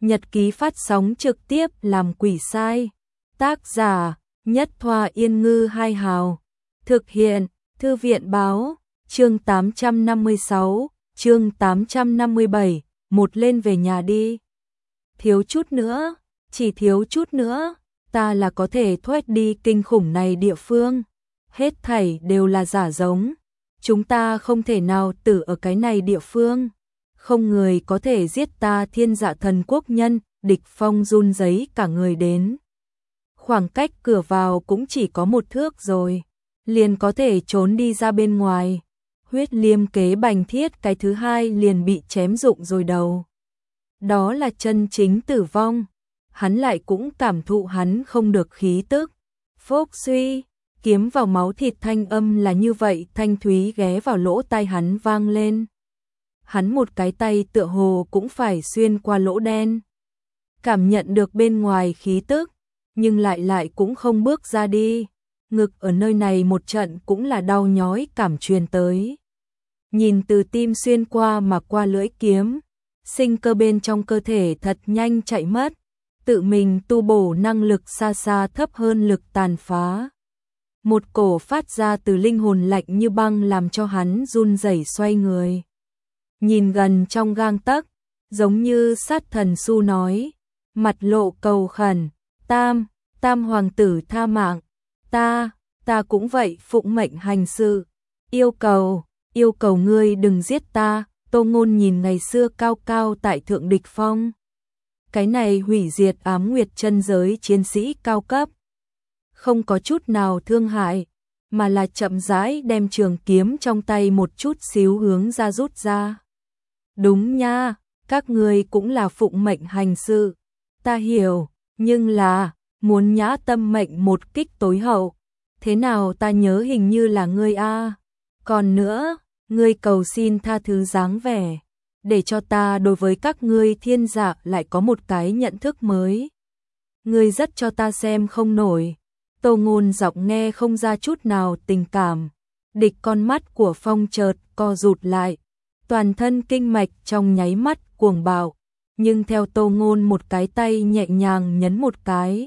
Nhật ký phát sóng trực tiếp làm quỷ sai. Tác giả Nhất Thoa Yên Ngư Hai Hào. Thực hiện Thư viện Báo. Chương 856, chương 857, một lên về nhà đi. Thiếu chút nữa, chỉ thiếu chút nữa, ta là có thể thoát đi kinh khủng này địa phương. Hết thảy đều là giả giống. Chúng ta không thể nào tử ở cái này địa phương. Không người có thể giết ta. Thiên Dạ Thần Quốc nhân, Địch Phong run rẩy cả người đến. Khoảng cách cửa vào cũng chỉ có 1 thước rồi, liền có thể trốn đi ra bên ngoài. Huyết Liêm kế bành thiết cái thứ hai liền bị chém rụng rồi đầu. Đó là chân chính tử vong. Hắn lại cũng cảm thụ hắn không được khí tức. Phốc suy, kiếm vào máu thịt thanh âm là như vậy thanh thúy ghé vào lỗ tai hắn vang lên. Hắn một cái tay tựa hồ cũng phải xuyên qua lỗ đen. Cảm nhận được bên ngoài khí tức, nhưng lại cũng không bước ra đi. Ngực ở nơi này một trận cũng là đau nhói cảm truyền tới. Nhìn từ tim xuyên qua mà qua lưỡi kiếm, sinh cơ bên trong cơ thể thật nhanh chạy mất. Tự mình tu bổ năng lực xa xa thấp hơn lực tàn phá. Một cổ phát ra từ linh hồn lạnh như băng làm cho hắn run rẩy xoay người. Nhìn gần trong gang tấc, giống như sát thần su nói, mặt lộ cầu khẩn, Tam hoàng tử tha mạng, ta cũng vậy phụng mệnh hành sự, yêu cầu ngươi đừng giết ta. Tô Ngôn nhìn ngày xưa cao cao tại thượng Địch Phong. Cái này hủy diệt ám nguyệt chân giới chiến sĩ cao cấp, không có chút nào thương hại, mà là chậm rãi đem trường kiếm trong tay một chút xíu hướng ra rút ra. Đúng nha, các ngươi cũng là phụng mệnh hành sự, ta hiểu, nhưng là muốn nhã tâm mệnh một kích tối hậu. Thế nào ta nhớ hình như là ngươi a. Còn nữa, ngươi cầu xin tha thứ dáng vẻ, để cho ta đối với các ngươi thiên dạ lại có một cái nhận thức mới. Ngươi rất cho ta xem không nổi. Tô Ngôn giọng nghe không ra chút nào tình cảm. Địch con mắt của Phong chợt co rụt lại, toàn thân kinh mạch trong nháy mắt cuồng bạo, nhưng theo Tô Ngôn một cái tay nhẹ nhàng nhấn một cái,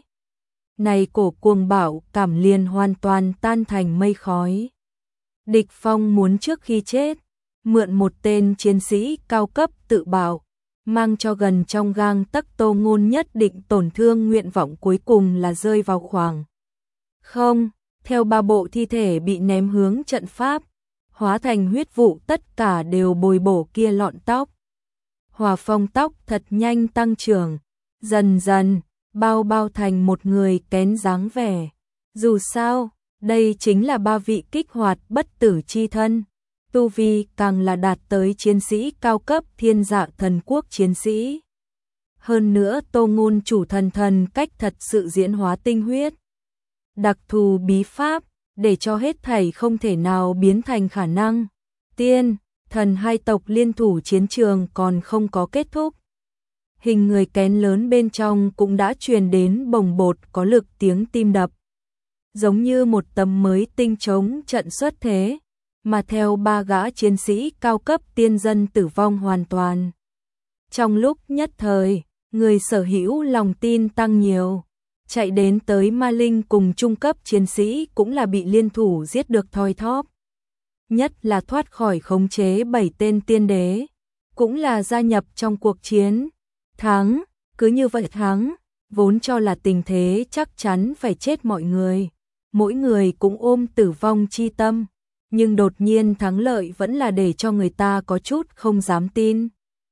này cổ cuồng bạo cảm liền hoàn toàn tan thành mây khói. Địch Phong muốn trước khi chết, mượn một tên chiến sĩ cao cấp tự bạo, mang cho gần trong gang tấc Tô Ngôn nhất định tổn thương. Nguyện vọng cuối cùng là rơi vào khoảng không, theo 3 bộ thi thể bị ném hướng trận pháp, hóa thành huyết vụ, tất cả đều bồi bổ kia lọn tóc. Hòa phong tóc thật nhanh tăng trưởng, dần dần bao thành một người kén dáng vẻ. Dù sao, đây chính là 3 vị kích hoạt bất tử chi thân, tu vi càng là đạt tới chiến sĩ cao cấp Thiên Dạ Thần Quốc chiến sĩ. Hơn nữa Tô Ngôn chủ thần cách thật sự diễn hóa tinh huyết, đặc thù bí pháp, để cho hết thảy không thể nào biến thành khả năng. Tiên, thần hai tộc liên thủ chiến trường còn không có kết thúc. Hình người kén lớn bên trong cũng đã truyền đến bồng bột có lực tiếng tim đập. Giống như một tấm mới tinh chống trận xuất thế, mà theo 3 gã chiến sĩ cao cấp tiên dân tử vong hoàn toàn. Trong lúc nhất thời, người sở hữu lòng tin tăng nhiều, chạy đến tới ma linh cùng trung cấp chiến sĩ cũng là bị liên thủ giết được thoi thóp. Nhất là thoát khỏi khống chế 7 tên tiên đế, cũng là gia nhập trong cuộc chiến. Thắng, cứ như vậy thắng, vốn cho là tình thế chắc chắn phải chết mọi người. Mỗi người cũng ôm tử vong chi tâm, nhưng đột nhiên thắng lợi vẫn là để cho người ta có chút không dám tin.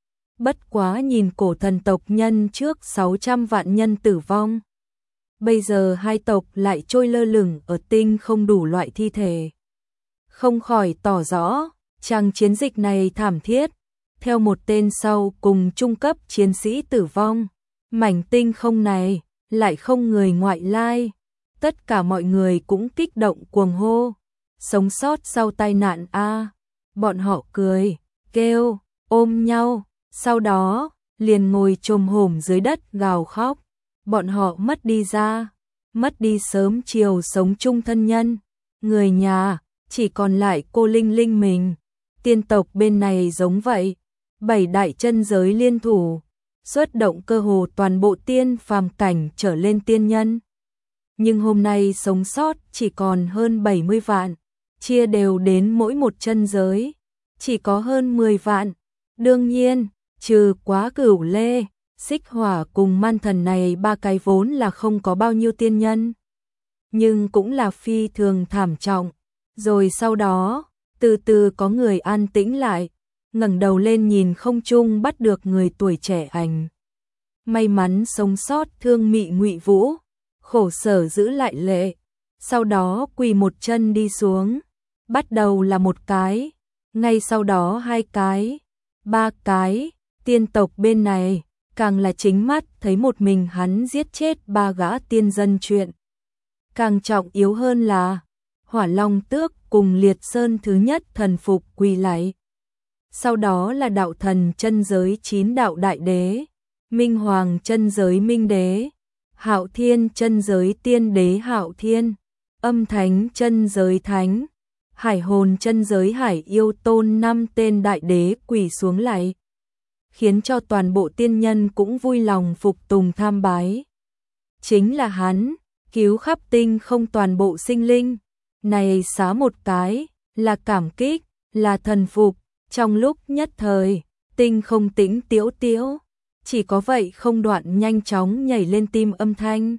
Bất quá nhìn cổ thần tộc nhân trước 600 vạn nhân tử vong, bây giờ hai tộc lại trôi lơ lửng ở tinh không đủ loại thi thể. Không khỏi tỏ rõ, chàng chiến dịch này thảm thiết, theo một tên sau cùng trung cấp chiến sĩ tử vong, mảnh tinh không này lại không người ngoại lai. Tất cả mọi người cũng kích động cuồng hô, sống sót sau tai nạn a. Bọn họ cười, kêu, ôm nhau, sau đó liền ngồi chồm hổm dưới đất gào khóc. Bọn họ mất đi sớm chiều sống chung thân nhân, người nhà, chỉ còn lại cô Linh Linh mình. Tiên tộc bên này giống vậy, 7 đại chân giới liên thủ, xuất động cơ hồ toàn bộ tiên phàm cảnh trở lên tiên nhân. Nhưng hôm nay sống sót chỉ còn hơn 70 vạn, chia đều đến mỗi một chân giới, chỉ có hơn 10 vạn. Đương nhiên, trừ Quá Cửu Lê, Xích Hỏa cùng Man Thần này ba cái vốn là không có bao nhiêu tiên nhân, nhưng cũng là phi thường thảm trọng. Rồi sau đó, từ từ có người an tĩnh lại, ngẩng đầu lên nhìn không trung bắt được người tuổi trẻ ảnh. May mắn sống sót Thương Mị Ngụy Vũ, khổ sở giữ lại lệ, sau đó quỳ một chân đi xuống, bắt đầu là một cái, ngay sau đó hai cái, ba cái, tiên tộc bên này, càng là chính mắt thấy một mình hắn giết chết ba gã tiên dân chuyện. Càng trọng yếu hơn là, Hỏa Long Tước cùng Liệt Sơn thứ nhất thần phục quỳ lạy. Sau đó là đạo thần chân giới 9 đạo đại đế, Minh Hoàng chân giới Minh Đế, Hạo Thiên chân giới Tiên Đế Hạo Thiên, Âm Thánh chân giới Thánh, Hải Hồn chân giới Hải Yêu Tôn 5 tên đại đế quỳ xuống lạy, khiến cho toàn bộ tiên nhân cũng vui lòng phục tùng tham bái. Chính là hắn, cứu khắp tinh không toàn bộ sinh linh, này xá một cái, là cảm kích, là thần phục, trong lúc nhất thời, tinh không tĩnh tiễu tiễu, chỉ có vậy không đoạn nhanh chóng nhảy lên tim âm thanh.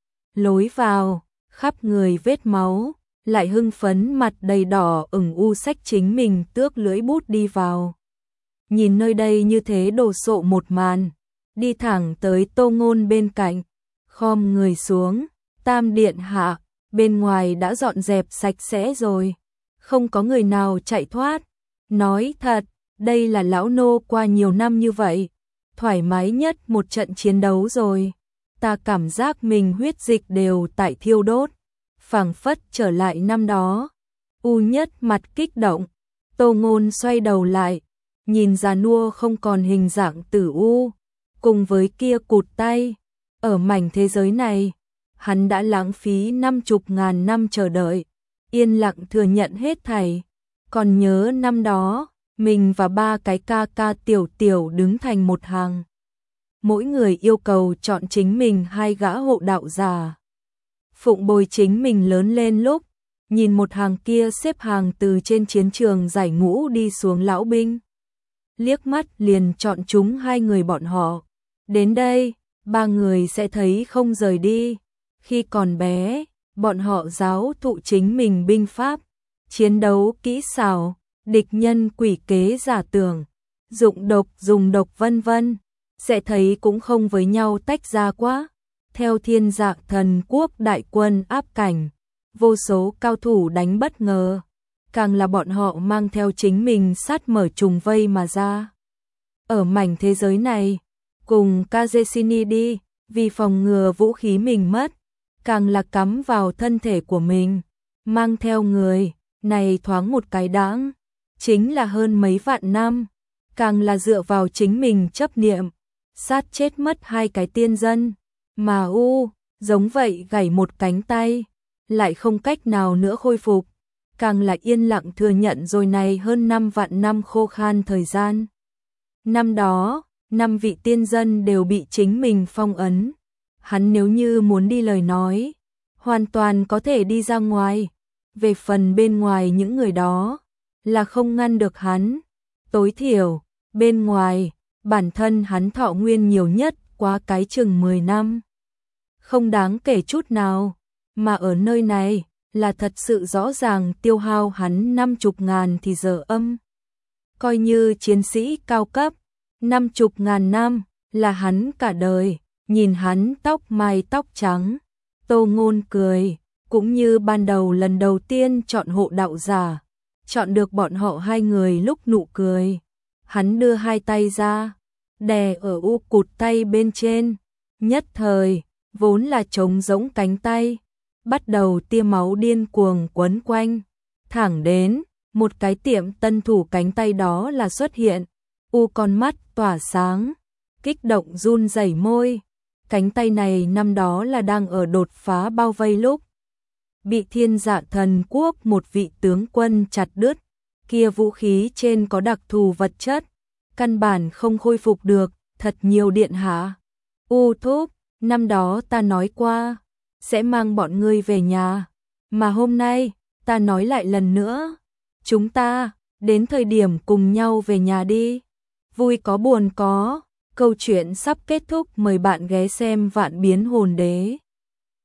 Lối vào, khắp người vết máu, lại hưng phấn mặt đầy đỏ ửng u sách chính mình tước lưỡi bút đi vào. Nhìn nơi đây như thế đồ sộ một màn, đi thẳng tới Tô Ngôn bên cạnh, khom người xuống, Tam điện hạ, bên ngoài đã dọn dẹp sạch sẽ rồi, không có người nào chạy thoát. Nói thật, đây là lão nô qua nhiều năm như vậy, thoải mái nhất một trận chiến đấu rồi. Ta cảm giác mình huyết dịch đều tại thiêu đốt, phảng phất trở lại năm đó. U Nhất mặt kích động, Tô Ngôn xoay đầu lại, nhìn già nua không còn hình dạng tử u, cùng với kia cụt tay. Ở mảnh thế giới này, hắn đã lãng phí 50.000 năm chờ đợi, yên lặng thừa nhận hết thảy. Còn nhớ năm đó, mình và ba cái ca ca tiểu tiểu đứng thành một hàng. Mỗi người yêu cầu chọn chính mình hai gã hộ đạo giả. Phụng bồi chính mình lớn lên lúc, nhìn một hàng kia xếp hàng từ trên chiến trường giải ngũ đi xuống lão binh. Liếc mắt liền chọn chúng hai người bọn họ. Đến đây, ba người sẽ thấy không rời đi. Khi còn bé, bọn họ giáo thụ chính mình binh pháp, chiến đấu kỹ xảo, địch nhân quỷ kế giả tưởng, dụng độc dùng độc vân vân, sẽ thấy cũng không với nhau tách ra quá. Theo Thiên Dạ Thần Quốc đại quân áp cảnh, vô số cao thủ đánh bất ngờ, càng là bọn họ mang theo chính mình sát mở trùng vây mà ra. Ở mảnh thế giới này, cùng Kazesini đi, vì phòng ngừa vũ khí mình mất, càng là cắm vào thân thể của mình, mang theo người, này thoáng một cái đãng, chính là hơn mấy vạn năm, càng là dựa vào chính mình chấp niệm, sát chết mất hai cái tiên dân, mà giống vậy gãy một cánh tay, lại không cách nào nữa khôi phục, càng là yên lặng thừa nhận rồi này hơn 5 vạn năm khô khan thời gian. Năm đó, 5 vị tiên dân đều bị chính mình phong ấn. Hắn nếu như muốn đi lời nói, hoàn toàn có thể đi ra ngoài. Về phần bên ngoài những người đó, là không ngăn được hắn. Tối thiểu, bên ngoài, bản thân hắn thọ nguyên nhiều nhất quá cái chừng 10 năm. Không đáng kể chút nào, mà ở nơi này, là thật sự rõ ràng tiêu hao hắn 50.000 thì giờ âm. Coi như chiến sĩ cao cấp, 50.000 năm, là hắn cả đời. Nhìn hắn tóc mai tóc trắng, Tô Ngôn cười, cũng như ban đầu lần đầu tiên chọn hộ đạo giả, chọn được bọn họ hai người lúc nụ cười. Hắn đưa hai tay ra, đè ở u cụt tay bên trên, nhất thời, vốn là trống rỗng cánh tay, bắt đầu tia máu điên cuồng quấn quanh, thẳng đến, một cái tiệm tân thủ cánh tay đó là xuất hiện, con mắt tỏa sáng, kích động run rẩy môi. Cánh tay này năm đó là đang ở đột phá bao vây lúc, bị Thiên Dạ Thần Quốc một vị tướng quân chặt đứt, kia vũ khí trên có đặc thù vật chất, căn bản không khôi phục được, thật nhiều điện hạ. Thúc, năm đó ta nói qua, sẽ mang bọn ngươi về nhà, mà hôm nay, ta nói lại lần nữa, chúng ta, đến thời điểm cùng nhau về nhà đi. Vui có buồn có, câu chuyện sắp kết thúc, mời bạn ghé xem Vạn Biến Hồn Đế.